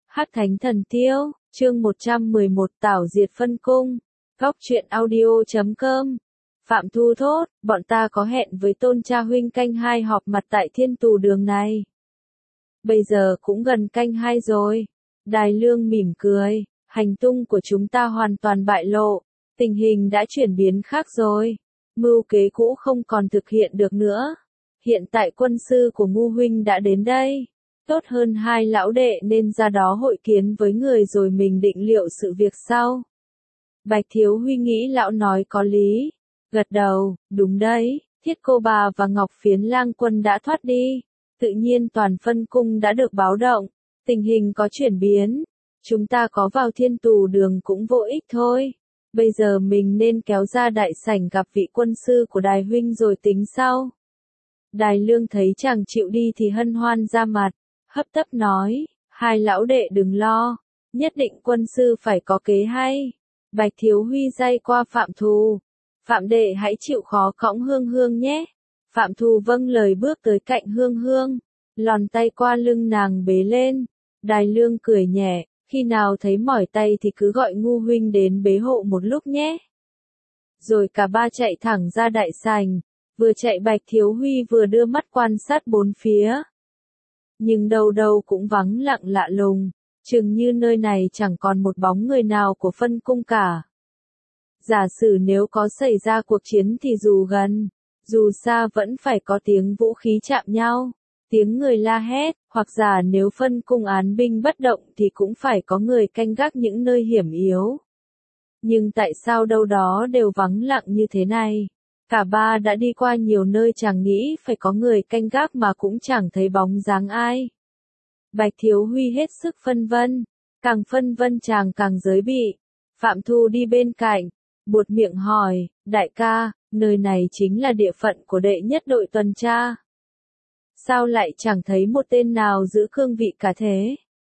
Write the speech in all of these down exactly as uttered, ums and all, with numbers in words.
Hắc Thánh Thần Tiêu, chương một trăm mười một Tảo Diệt Phân Cung, Góc Truyện Audio chấm com. Phạm Thu thốt, bọn ta có hẹn với Tôn Cha huynh canh hai họp mặt tại Thiên Tù Đường này. Bây giờ cũng gần canh hai rồi. Đài Lương mỉm cười, hành tung của chúng ta hoàn toàn bại lộ, tình hình đã chuyển biến khác rồi. Mưu kế cũ không còn thực hiện được nữa. Hiện tại quân sư của Ngu huynh đã đến đây. Tốt hơn hai lão đệ nên ra đó hội kiến với người rồi mình định liệu sự việc sau. Bạch Thiếu Huy nghĩ lão nói có lý. Gật đầu, đúng đấy, Thiết Cô Bà và Ngọc Phiến Lang Quân đã thoát đi. Tự nhiên toàn phân cung đã được báo động. Tình hình có chuyển biến. Chúng ta có vào Thiên Tù Đường cũng vô ích thôi. Bây giờ mình nên kéo ra đại sảnh gặp vị quân sư của Đài huynh rồi tính sau. Đài Lương thấy chàng chịu đi thì hân hoan ra mặt, hấp tấp nói, hai lão đệ đừng lo, nhất định quân sư phải có kế hay. Bạch Thiếu Huy day qua Phạm Thù, Phạm đệ hãy chịu khó cõng Hương Hương nhé. Phạm Thù vâng lời bước tới cạnh Hương Hương, lòn tay qua lưng nàng bế lên. Đài Lương cười nhẹ, khi nào thấy mỏi tay thì cứ gọi Ngu huynh đến bế hộ một lúc nhé. Rồi cả ba chạy thẳng ra đại sảnh, vừa chạy Bạch Thiếu Huy vừa đưa mắt quan sát bốn phía. Nhưng đâu đâu cũng vắng lặng lạ lùng, chừng như nơi này chẳng còn một bóng người nào của phân cung cả. Giả sử nếu có xảy ra cuộc chiến thì dù gần, dù xa vẫn phải có tiếng vũ khí chạm nhau, tiếng người la hét, hoặc giả nếu phân cung án binh bất động thì cũng phải có người canh gác những nơi hiểm yếu. Nhưng tại sao đâu đó đều vắng lặng như thế này? Cả ba đã đi qua nhiều nơi chẳng nghĩ phải có người canh gác mà cũng chẳng thấy bóng dáng ai. Bạch Thiếu Huy hết sức phân vân, càng phân vân chàng càng giới bị. Phạm Thu đi bên cạnh, buột miệng hỏi, đại ca, nơi này chính là địa phận của đệ nhất đội tuần tra. Sao lại chẳng thấy một tên nào giữ cương vị cả thế?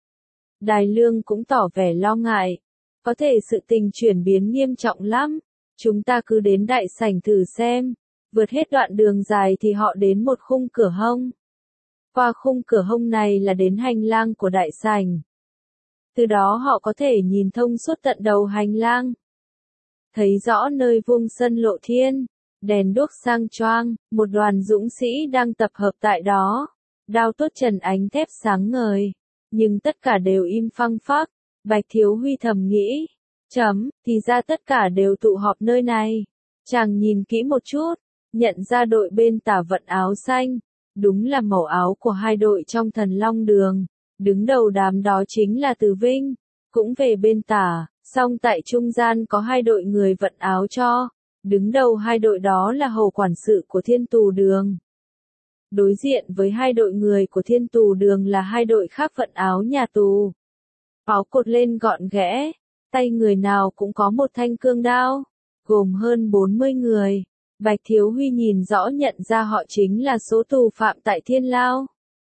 Đài Lương cũng tỏ vẻ lo ngại, có thể sự tình chuyển biến nghiêm trọng lắm. Chúng ta cứ đến đại sảnh thử xem, vượt hết đoạn đường dài thì họ đến một khung cửa hông. Qua khung cửa hông này là đến hành lang của đại sảnh. Từ đó họ có thể nhìn thông suốt tận đầu hành lang. Thấy rõ nơi vuông sân lộ thiên, đèn đuốc sang choang, một đoàn dũng sĩ đang tập hợp tại đó. Đao tốt trần ánh thép sáng ngời, nhưng tất cả đều im phăng phắc. Bạch Thiếu Huy thầm nghĩ. Chấm, thì ra tất cả đều tụ họp nơi này. Chàng nhìn kỹ một chút, nhận ra đội bên tả vận áo xanh, đúng là màu áo của hai đội trong Thần Long Đường. Đứng đầu đám đó chính là Từ Vinh, cũng về bên tả, song tại trung gian có hai đội người vận áo cho. Đứng đầu hai đội đó là hầu quản sự của Thiên Tù Đường. Đối diện với hai đội người của Thiên Tù Đường là hai đội khác vận áo nhà tù. Áo cột lên gọn ghẽ. Tay người nào cũng có một thanh cương đao, gồm hơn bốn mươi người. Bạch Thiếu Huy nhìn rõ nhận ra họ chính là số tù phạm tại Thiên Lao.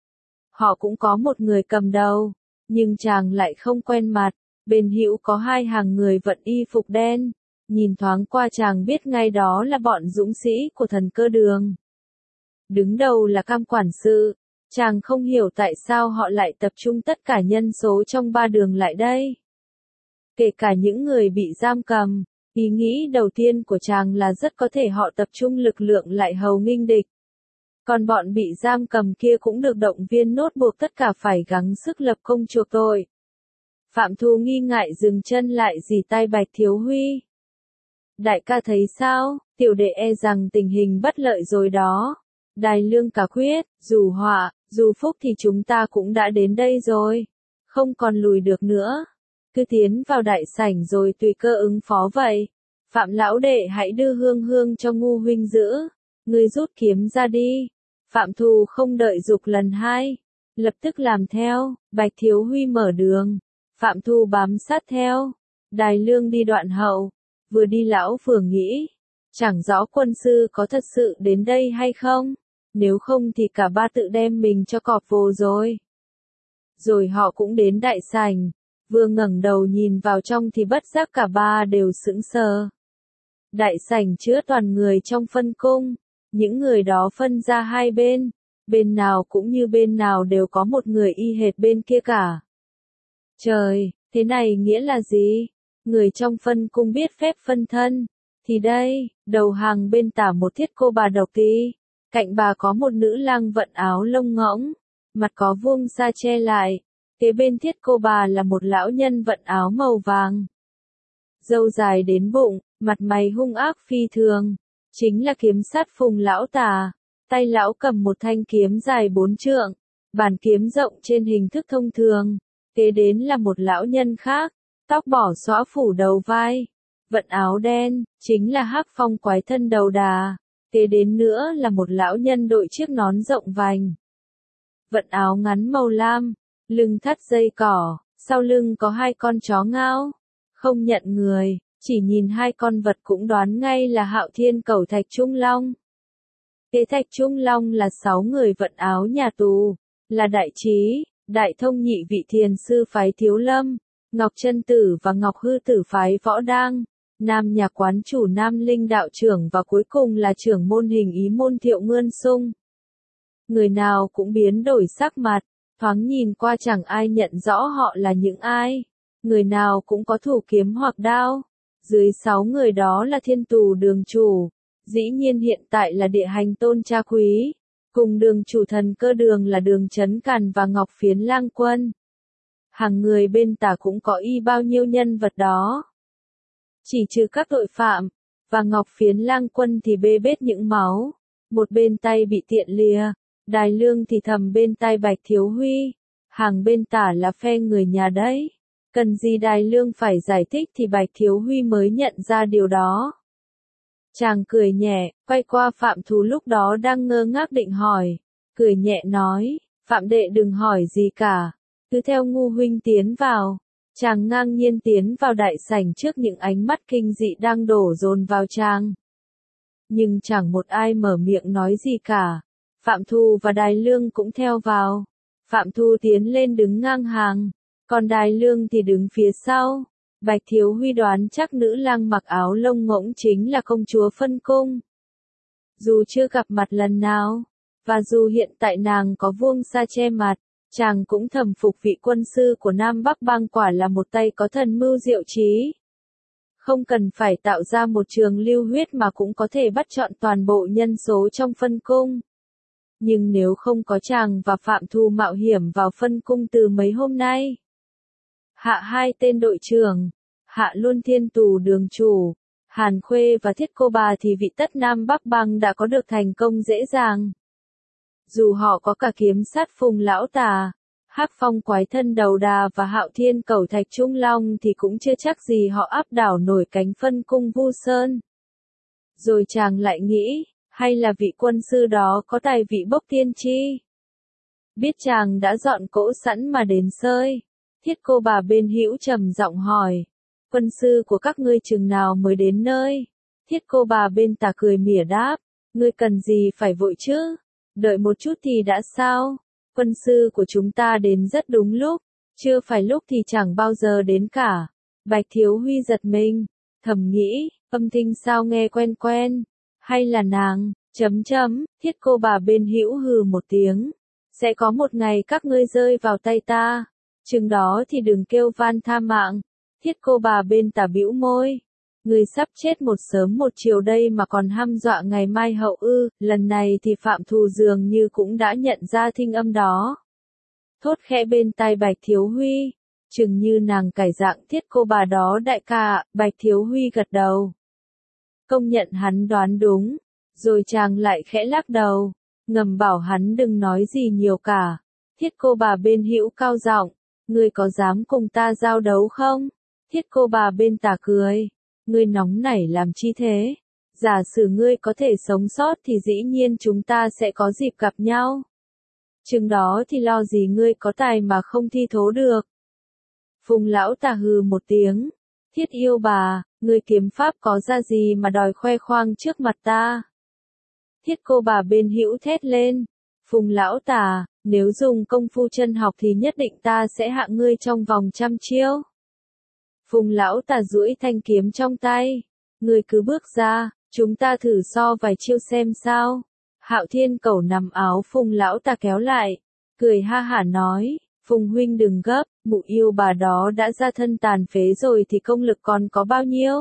Họ cũng có một người cầm đầu, nhưng chàng lại không quen mặt. Bên hữu có hai hàng người vận y phục đen, nhìn thoáng qua chàng biết ngay đó là bọn dũng sĩ của Thần Cơ Đường. Đứng đầu là Cam quản sự, chàng không hiểu tại sao họ lại tập trung tất cả nhân số trong ba đường lại đây. Kể cả những người bị giam cầm, ý nghĩ đầu tiên của chàng là rất có thể họ tập trung lực lượng lại hầu nghênh địch. Còn bọn bị giam cầm kia cũng được động viên nốt buộc tất cả phải gắng sức lập công chuộc tội. Phạm Thu nghi ngại dừng chân lại dì tay Bạch Thiếu Huy. Đại ca thấy sao, tiểu đệ e rằng tình hình bất lợi rồi đó. Đài Lương cả quyết, dù họa, dù phúc thì chúng ta cũng đã đến đây rồi. Không còn lùi được nữa. Cứ tiến vào đại sảnh rồi tùy cơ ứng phó vậy. Phạm lão đệ hãy đưa Hương Hương cho Ngu huynh giữ. Ngươi rút kiếm ra đi. Phạm Thù không đợi giục lần hai, lập tức làm theo. Bạch Thiếu Huy mở đường, Phạm Thù bám sát theo. Đài Lương đi đoạn hậu, vừa đi lão vừa nghĩ, chẳng rõ quân sư có thật sự đến đây hay không. Nếu không thì cả ba tự đem mình cho cọp vồ rồi. Rồi họ cũng đến đại sảnh. Vừa ngẩng đầu nhìn vào trong thì bất giác cả ba đều sững sờ. Đại sảnh chứa toàn người trong phân cung, những người đó phân ra hai bên, bên nào cũng như bên nào đều có một người y hệt bên kia cả. Trời, thế này nghĩa là gì? Người trong phân cung biết phép phân thân. Thì đây, đầu hàng bên tả một thiết cô bà độc tí. Cạnh bà có một nữ lang vận áo lông ngỗng. Mặt có vuông sa che lại. Kế bên thiết cô bà là một lão nhân vận áo màu vàng. Râu dài đến bụng, mặt mày hung ác phi thường. Chính là kiếm sát Phùng lão tà. Tay lão cầm một thanh kiếm dài bốn trượng. Bàn kiếm rộng trên hình thức thông thường. Kế đến là một lão nhân khác. Tóc bỏ xõa phủ đầu vai. Vận áo đen, chính là Hắc Phong quái thân đầu đà. Kế đến nữa là một lão nhân đội chiếc nón rộng vành. Vận áo ngắn màu lam, lưng thắt dây cỏ, sau lưng có hai con chó ngao. Không nhận người, chỉ nhìn hai con vật cũng đoán ngay là Hạo Thiên Cẩu Thạch Trung Long. Kế Thạch Trung Long là sáu người vận áo nhà tù, là Đại Trí, Đại Thông nhị vị thiền sư phái Thiếu Lâm, Ngọc Chân Tử và Ngọc Hư Tử phái Võ Đang, Nam nhà quán chủ Nam Linh đạo trưởng và cuối cùng là trưởng môn Hình Ý môn Thiệu Ngươn Sung. Người nào cũng biến đổi sắc mặt, thoáng nhìn qua chẳng ai nhận rõ họ là những ai. Người nào cũng có thủ kiếm hoặc đao. Dưới sáu người đó là Thiên Tù đường chủ, dĩ nhiên hiện tại là Địa Hành Tôn Cha Quý, cùng đường chủ Thần Cơ Đường là Đường Chấn Càn và Ngọc Phiến Lang Quân. Hàng người bên tả cũng có y bao nhiêu nhân vật đó. Chỉ trừ các tội phạm, và Ngọc Phiến Lang Quân thì bê bết những máu, một bên tay bị tiện lìa, Đài Lương thì thầm bên tai Bạch Thiếu Huy, hàng bên tả là phe người nhà đấy. Cần gì Đài Lương phải giải thích thì Bạch Thiếu Huy mới nhận ra điều đó. Chàng cười nhẹ, quay qua Phạm Thù lúc đó đang ngơ ngác định hỏi, cười nhẹ nói, Phạm đệ đừng hỏi gì cả, cứ theo Ngu huynh tiến vào. Chàng ngang nhiên tiến vào đại sảnh trước những ánh mắt kinh dị đang đổ dồn vào chàng. Nhưng chẳng một ai mở miệng nói gì cả. Phạm Thù và Đài Lương cũng theo vào. Phạm Thù tiến lên đứng ngang hàng, còn Đài Lương thì đứng phía sau. Bạch Thiếu Huy đoán chắc nữ lang mặc áo lông ngỗng chính là công chúa Phân Cung. Dù chưa gặp mặt lần nào, và dù hiện tại nàng có vuông sa che mặt, chàng cũng thầm phục vị quân sư của Nam Bắc Bang quả là một tay có thần mưu diệu trí. Không cần phải tạo ra một trường lưu huyết mà cũng có thể bắt chọn toàn bộ nhân số trong Phân Cung. Nhưng nếu không có chàng và Phạm Thù mạo hiểm vào Phân Cung từ mấy hôm nay, hạ hai tên đội trưởng, hạ luôn Thiên Tù đường chủ, Hàn Khuê và Thiết Cô Bà thì vị tất Nam Bắc Bang đã có được thành công dễ dàng. Dù họ có cả kiếm sát Phùng lão tà, Hắc Phong quái thân đầu đà và Hạo Thiên Cẩu Thạch Trung Long thì cũng chưa chắc gì họ áp đảo nổi cánh Phân Cung Vu Sơn. Rồi chàng lại nghĩ, hay là vị quân sư đó có tài vị bốc tiên tri. Biết chàng đã dọn cỗ sẵn mà đến sơi, Thiết Cô Bà bên hữu trầm giọng hỏi, quân sư của các ngươi chừng nào mới đến nơi? Thiết Cô Bà bên tả cười mỉa đáp, ngươi cần gì phải vội chứ? Đợi một chút thì đã sao? Quân sư của chúng ta đến rất đúng lúc, chưa phải lúc thì chẳng bao giờ đến cả. Bạch Thiếu Huy giật mình, thầm nghĩ, âm thanh sao nghe quen quen, hay là nàng, chấm chấm, Thiết Cô Bà bên hữu hừ một tiếng, sẽ có một ngày các ngươi rơi vào tay ta, chừng đó thì đừng kêu van tha mạng. Thiết Cô Bà bên tả bĩu môi, người sắp chết một sớm một chiều đây mà còn hăm dọa ngày mai hậu ư. Lần này thì Phạm Thù dường như cũng đã nhận ra thinh âm đó. Thốt khẽ bên tai Bạch Thiếu Huy, chừng như nàng cải dạng Thiết Cô Bà đó đại ca. Bạch Thiếu Huy gật đầu, công nhận hắn đoán đúng, rồi chàng lại khẽ lắc đầu, ngầm bảo hắn đừng nói gì nhiều cả. Thiết Cô Bà bên hữu cao giọng, ngươi có dám cùng ta giao đấu không? Thiết Cô Bà bên tả cười, ngươi nóng nảy làm chi thế? Giả sử ngươi có thể sống sót thì dĩ nhiên chúng ta sẽ có dịp gặp nhau. Chừng đó thì lo gì ngươi có tài mà không thi thố được. Phùng lão tà hừ một tiếng, Thiết yêu bà, ngươi kiếm pháp có ra gì mà đòi khoe khoang trước mặt ta? Thiết Cô Bà bên hữu thét lên, Phùng lão tà, nếu dùng công phu chân học thì nhất định ta sẽ hạ ngươi trong vòng trăm chiêu. Phùng lão tà duỗi thanh kiếm trong tay, ngươi cứ bước ra, chúng ta thử so vài chiêu xem sao. Hạo Thiên Cẩu nằm áo Phùng lão tà kéo lại, cười ha hả nói, Phùng huynh đừng gấp, mụ yêu bà đó đã ra thân tàn phế rồi thì công lực còn có bao nhiêu?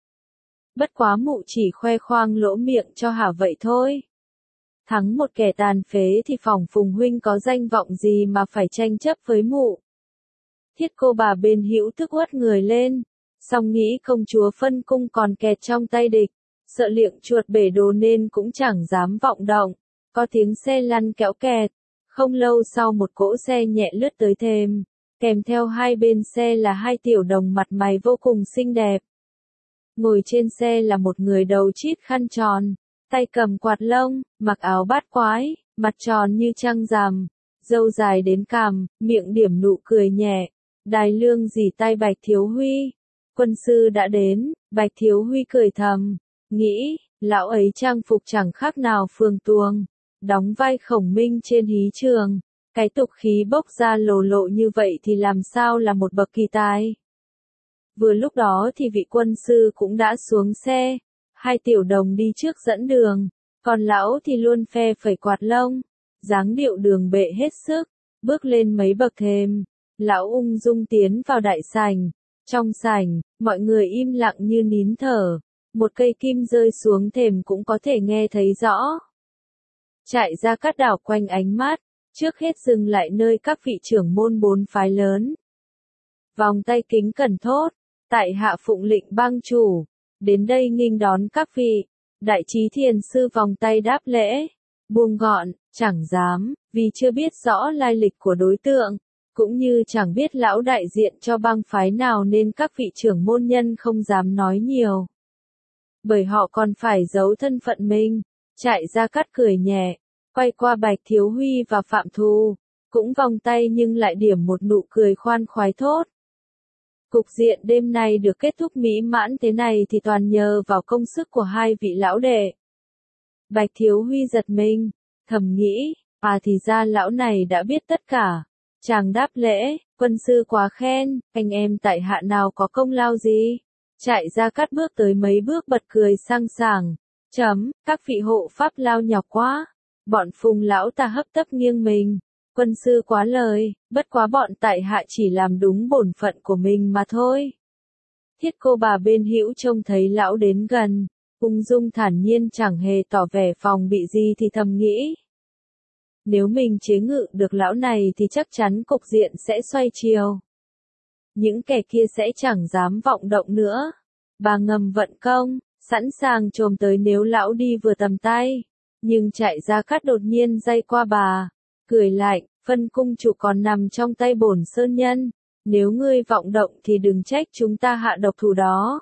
Bất quá mụ chỉ khoe khoang lỗ miệng cho hả vậy thôi. Thắng một kẻ tàn phế thì phỏng Phùng huynh có danh vọng gì mà phải tranh chấp với mụ. Thiết cô bà bên hữu tức uất người lên, song nghĩ công chúa phân cung còn kẹt trong tay địch, sợ liệng chuột bể đồ nên cũng chẳng dám vọng động. Có tiếng xe lăn kéo kẹt, không lâu sau một cỗ xe nhẹ lướt tới thềm, kèm theo hai bên xe là hai tiểu đồng mặt mày vô cùng xinh đẹp. Ngồi trên xe là một người đầu chít khăn tròn, tay cầm quạt lông, mặc áo bát quái, mặt tròn như trăng rằm, râu dài đến cằm, miệng điểm nụ cười nhẹ. Đài lương dì tay Bạch Thiếu Huy. Quân sư đã đến, Bạch Thiếu Huy cười thầm, nghĩ, lão ấy trang phục chẳng khác nào Phường Tuồng, đóng vai Khổng Minh trên hí trường, cái tục khí bốc ra lồ lộ như vậy thì làm sao là một bậc kỳ tài. Vừa lúc đó thì vị quân sư cũng đã xuống xe, hai tiểu đồng đi trước dẫn đường, còn lão thì luôn phe phẩy quạt lông, dáng điệu đường bệ hết sức, bước lên mấy bậc thềm, lão ung dung tiến vào đại sảnh. Trong sảnh, mọi người im lặng như nín thở, một cây kim rơi xuống thềm cũng có thể nghe thấy rõ. Trại Gia Cát đảo quanh ánh mắt, trước hết dừng lại nơi các vị trưởng môn bốn phái lớn. Vòng tay kính cẩn thốt, tại hạ phụng lệnh bang chủ, đến đây nghênh đón các vị. Đại trí thiền sư vòng tay đáp lễ, buông gọn, chẳng dám, vì chưa biết rõ lai lịch của đối tượng, cũng như chẳng biết lão đại diện cho bang phái nào nên các vị trưởng môn nhân không dám nói nhiều. Bởi họ còn phải giấu thân phận mình. Trại Gia Cát cười nhẹ, quay qua Bạch Thiếu Huy và Phạm Thù, cũng vòng tay nhưng lại điểm một nụ cười khoan khoái thốt. Cục diện đêm nay được kết thúc mỹ mãn thế này thì toàn nhờ vào công sức của hai vị lão đệ. Bạch Thiếu Huy giật mình, thầm nghĩ, à thì ra lão này đã biết tất cả. Chàng đáp lễ, quân sư quá khen, anh em tại hạ nào có công lao gì. Trại Gia Cát bước tới mấy bước bật cười sang sảng, chấm, các vị hộ pháp lao nhọc quá. Bọn Phùng lão ta hấp tấp nghiêng mình, quân sư quá lời, bất quá bọn tại hạ chỉ làm đúng bổn phận của mình mà thôi. Thiết cô bà bên hữu trông thấy lão đến gần, ung dung thản nhiên chẳng hề tỏ vẻ phòng bị gì thì thầm nghĩ. Nếu mình chế ngự được lão này thì chắc chắn cục diện sẽ xoay chiều. Những kẻ kia sẽ chẳng dám vọng động nữa. Bà ngầm vận công, sẵn sàng chồm tới nếu lão đi vừa tầm tay. Nhưng Trại Gia Cát đột nhiên day qua bà, cười lạnh, phân cung chủ còn nằm trong tay bổn sơn nhân. Nếu ngươi vọng động thì đừng trách chúng ta hạ độc thủ đó.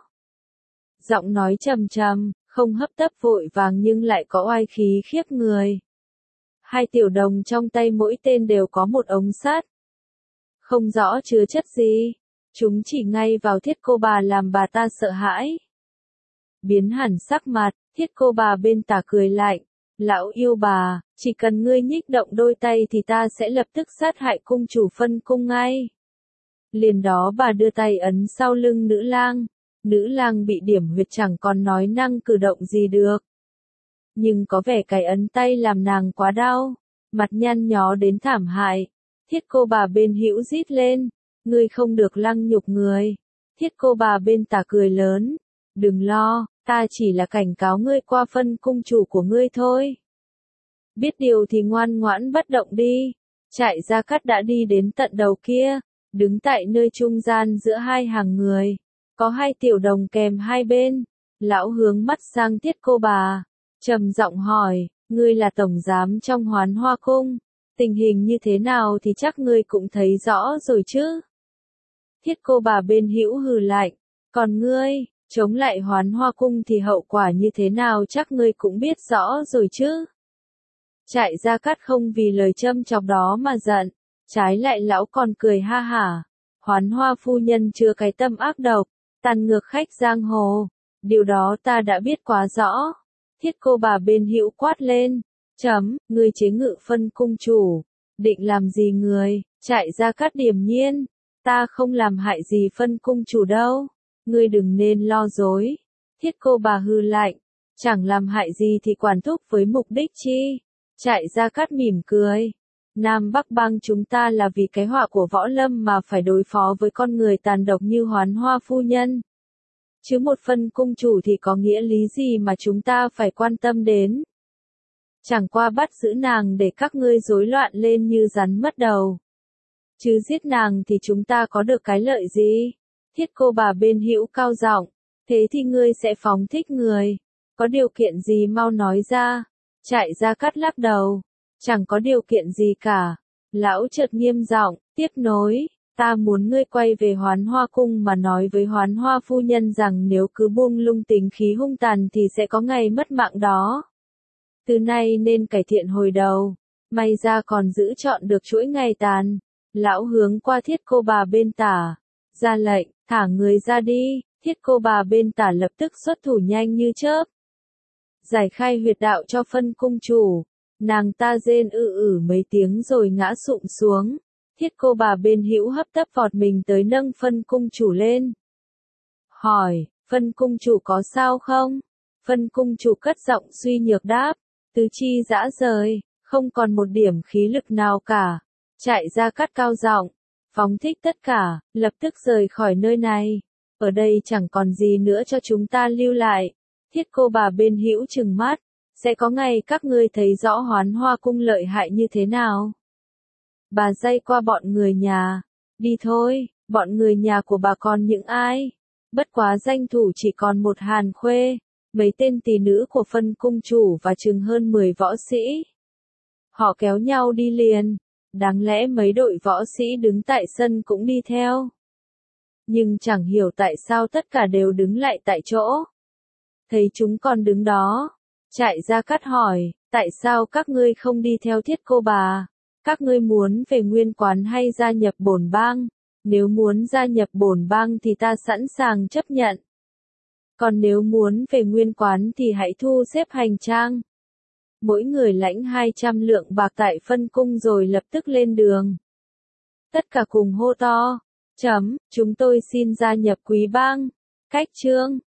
Giọng nói trầm trầm, không hấp tấp vội vàng nhưng lại có oai khí khiếp người. Hai tiểu đồng trong tay mỗi tên đều có một ống sắt. Không rõ chứa chất gì, chúng chỉ ngay vào thiết cô bà làm bà ta sợ hãi. Biến hẳn sắc mặt, thiết cô bà bên tả cười lạnh. Lão yêu bà, chỉ cần ngươi nhích động đôi tay thì ta sẽ lập tức sát hại cung chủ phân cung ngay. Liền đó bà đưa tay ấn sau lưng nữ lang. Nữ lang bị điểm huyệt chẳng còn nói năng cử động gì được. Nhưng có vẻ cái ấn tay làm nàng quá đau, mặt nhăn nhó đến thảm hại. Thiết cô bà bên hữu rít lên, ngươi không được lăng nhục người. Thiết cô bà bên tả cười lớn, đừng lo, ta chỉ là cảnh cáo ngươi qua phân cung chủ của ngươi thôi. Biết điều thì ngoan ngoãn bất động đi. Trại Gia Cát đã đi đến tận đầu kia, đứng tại nơi trung gian giữa hai hàng người. Có hai tiểu đồng kèm hai bên. Lão hướng mắt sang thiết cô bà, trầm giọng hỏi, ngươi là tổng giám trong Hoán Hoa Cung, tình hình như thế nào thì chắc ngươi cũng thấy rõ rồi chứ. Thiết cô bà bên hữu hừ lạnh, còn ngươi, chống lại Hoán Hoa Cung thì hậu quả như thế nào chắc ngươi cũng biết rõ rồi chứ. Trại Gia Cát không vì lời châm chọc đó mà giận, trái lại lão còn cười ha hả. Hoán Hoa phu nhân chưa cái tâm ác độc, tàn ngược khách giang hồ, điều đó ta đã biết quá rõ. Thiết cô bà bên hữu quát lên, chấm, ngươi chế ngự phân cung chủ, định làm gì người? Trại Gia Cát điềm nhiên, ta không làm hại gì phân cung chủ đâu, ngươi đừng nên lo dối. Thiết cô bà hư lạnh, chẳng làm hại gì thì quản thúc với mục đích chi? Trại Gia Cát mỉm cười, Nam Bắc bang chúng ta là vì cái họa của võ lâm mà phải đối phó với con người tàn độc như Hoán Hoa phu nhân. Chứ một phân cung chủ thì có nghĩa lý gì mà chúng ta phải quan tâm đến. Chẳng qua bắt giữ nàng để các ngươi rối loạn lên như rắn mất đầu. Chứ giết nàng thì chúng ta có được cái lợi gì? Thiết cô bà bên hữu cao giọng, thế thì ngươi sẽ phóng thích người. Có điều kiện gì mau nói ra. Trại Gia Cát lắc đầu. Chẳng có điều kiện gì cả. Lão chợt nghiêm giọng, tiếp nối. Ta muốn ngươi quay về Hoán Hoa cung mà nói với Hoán Hoa phu nhân rằng nếu cứ buông lung tính khí hung tàn thì sẽ có ngày mất mạng đó. Từ nay nên cải thiện hồi đầu. May ra còn giữ chọn được chuỗi ngày tàn. Lão hướng qua thiết cô bà bên tả. Ra lệnh, thả người ra đi. Thiết cô bà bên tả lập tức xuất thủ nhanh như chớp. Giải khai huyệt đạo cho phân cung chủ. Nàng ta rên ư ử mấy tiếng rồi ngã sụp xuống. Thiết cô bà bên hữu hấp tấp vọt mình tới nâng phân cung chủ lên. Hỏi, phân cung chủ có sao không? Phân cung chủ cất giọng suy nhược đáp. Tứ chi rã rời, không còn một điểm khí lực nào cả. Trại Gia Cát cao giọng, phóng thích tất cả, lập tức rời khỏi nơi này. Ở đây chẳng còn gì nữa cho chúng ta lưu lại. Thiết cô bà bên hữu trừng mắt. Sẽ có ngày các ngươi thấy rõ Hoán Hoa cung lợi hại như thế nào. Bà dây qua bọn người nhà. Đi thôi, bọn người nhà của bà còn những ai? Bất quá danh thủ chỉ còn một Hàn Khuê, mấy tên tỳ nữ của phân cung chủ và chừng hơn mười võ sĩ. Họ kéo nhau đi liền. Đáng lẽ mấy đội võ sĩ đứng tại sân cũng đi theo. Nhưng chẳng hiểu tại sao tất cả đều đứng lại tại chỗ. Thấy chúng còn đứng đó. Trại Gia Cát hỏi, tại sao các ngươi không đi theo thiết cô bà? Các ngươi muốn về nguyên quán hay gia nhập bổn bang? Nếu muốn gia nhập bổn bang thì ta sẵn sàng chấp nhận. Còn nếu muốn về nguyên quán thì hãy thu xếp hành trang. Mỗi người lãnh hai trăm lượng bạc tại phân cung rồi lập tức lên đường. Tất cả cùng hô to. Chấm, chúng tôi xin gia nhập quý bang. Cách chương.